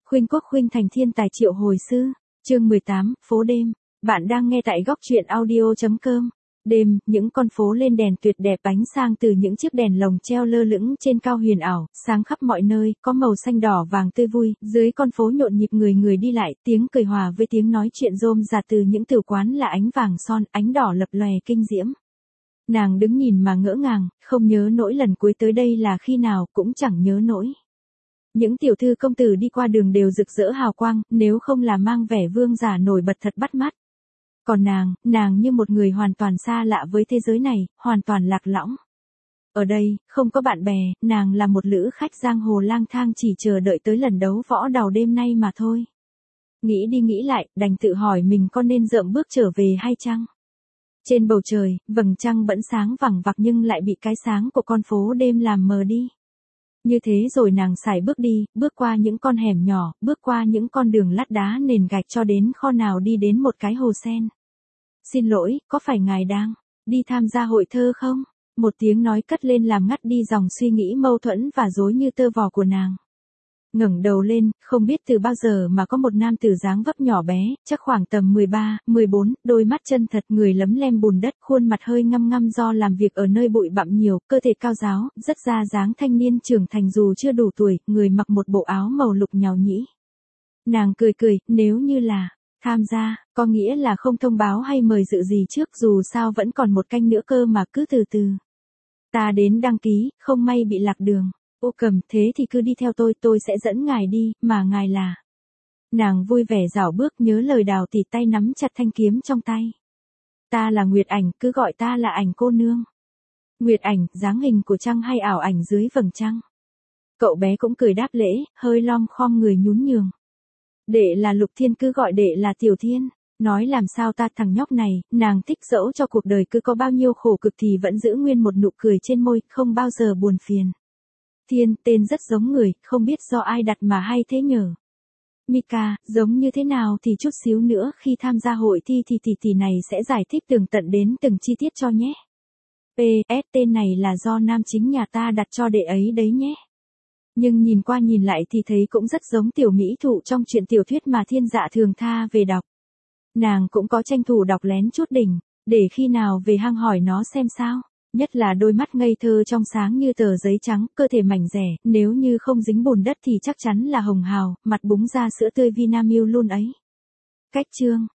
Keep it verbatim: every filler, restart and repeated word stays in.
Khuynh Quốc khuynh thành thiên tài triệu hồi sư, chương mười tám, phố đêm. Bạn đang nghe tại góc truyện audio chấm com. Đêm, những con phố lên đèn tuyệt đẹp ánh sang từ những chiếc đèn lồng treo lơ lửng trên cao huyền ảo, sáng khắp mọi nơi, có màu xanh đỏ vàng tươi vui, dưới con phố nhộn nhịp người người đi lại, tiếng cười hòa với tiếng nói chuyện rôm rả từ những tử quán là ánh vàng son, ánh đỏ lập lòe kinh diễm. Nàng đứng nhìn mà ngỡ ngàng, không nhớ nỗi lần cuối tới đây là khi nào, cũng chẳng nhớ nỗi. Những tiểu thư công tử đi qua đường đều rực rỡ hào quang, nếu không là mang vẻ vương giả nổi bật thật bắt mắt. Còn nàng, nàng như một người hoàn toàn xa lạ với thế giới này, hoàn toàn lạc lõng. Ở đây, không có bạn bè, nàng là một lữ khách giang hồ lang thang chỉ chờ đợi tới lần đấu võ đào đêm nay mà thôi. Nghĩ đi nghĩ lại, đành tự hỏi mình có nên dợm bước trở về hay chăng? Trên bầu trời, vầng trăng vẫn sáng vằng vặc nhưng lại bị cái sáng của con phố đêm làm mờ đi. Như thế rồi nàng sải bước đi, bước qua những con hẻm nhỏ, bước qua những con đường lát đá nền gạch cho đến kho nào đi đến một cái hồ sen. Xin lỗi, có phải ngài đang đi tham gia hội thơ không? Một tiếng nói cất lên làm ngắt đi dòng suy nghĩ mâu thuẫn và rối như tơ vò của nàng. Ngẩng đầu lên, không biết từ bao giờ mà có một nam tử dáng vóc nhỏ bé, chắc khoảng tầm mười ba, mười bốn, đôi mắt chân thật, người lấm lem bùn đất, khuôn mặt hơi ngăm ngăm do làm việc ở nơi bụi bặm nhiều, cơ thể cao ráo, rất ra dáng thanh niên trưởng thành dù chưa đủ tuổi, người mặc một bộ áo màu lục nhào nhĩ. Nàng cười cười, nếu như là tham gia, có nghĩa là không thông báo hay mời dự gì trước, dù sao vẫn còn một canh nữa cơ mà, cứ từ từ. Ta đến đăng ký, không may bị lạc đường. Ô Cầm, thế thì cứ đi theo tôi, tôi sẽ dẫn ngài đi, mà ngài là. Nàng vui vẻ rảo bước nhớ lời Đào Tỷ, tay nắm chặt thanh kiếm trong tay. Ta là Nguyệt Ảnh, cứ gọi ta là Ảnh cô nương. Nguyệt Ảnh, dáng hình của trăng hay ảo ảnh dưới vầng trăng. Cậu bé cũng cười đáp lễ, hơi lom khom người nhún nhường. Đệ là Lục Thiên, cứ gọi đệ là Tiểu Thiên. Nói làm sao ta, thằng nhóc này, nàng thích dẫu cho cuộc đời cứ có bao nhiêu khổ cực thì vẫn giữ nguyên một nụ cười trên môi, không bao giờ buồn phiền. Thiên, tên rất giống người, không biết do ai đặt mà hay thế nhở. Mika, giống như thế nào thì chút xíu nữa khi tham gia hội thi thì tỷ tỷ này sẽ giải thích tường tận đến từng chi tiết cho nhé. pê ét tên này là do nam chính nhà ta đặt cho đệ ấy đấy nhé. Nhưng nhìn qua nhìn lại thì thấy cũng rất giống tiểu mỹ thụ trong truyện tiểu thuyết mà Thiên Dạ thường tha về đọc. Nàng cũng có tranh thủ đọc lén chút đỉnh, để khi nào về hang hỏi nó xem sao. Nhất là đôi mắt ngây thơ trong sáng như tờ giấy trắng, cơ thể mảnh dẻ, nếu như không dính bùn đất thì chắc chắn là hồng hào, mặt búng ra sữa tươi Vinamilk luôn ấy. Cách chương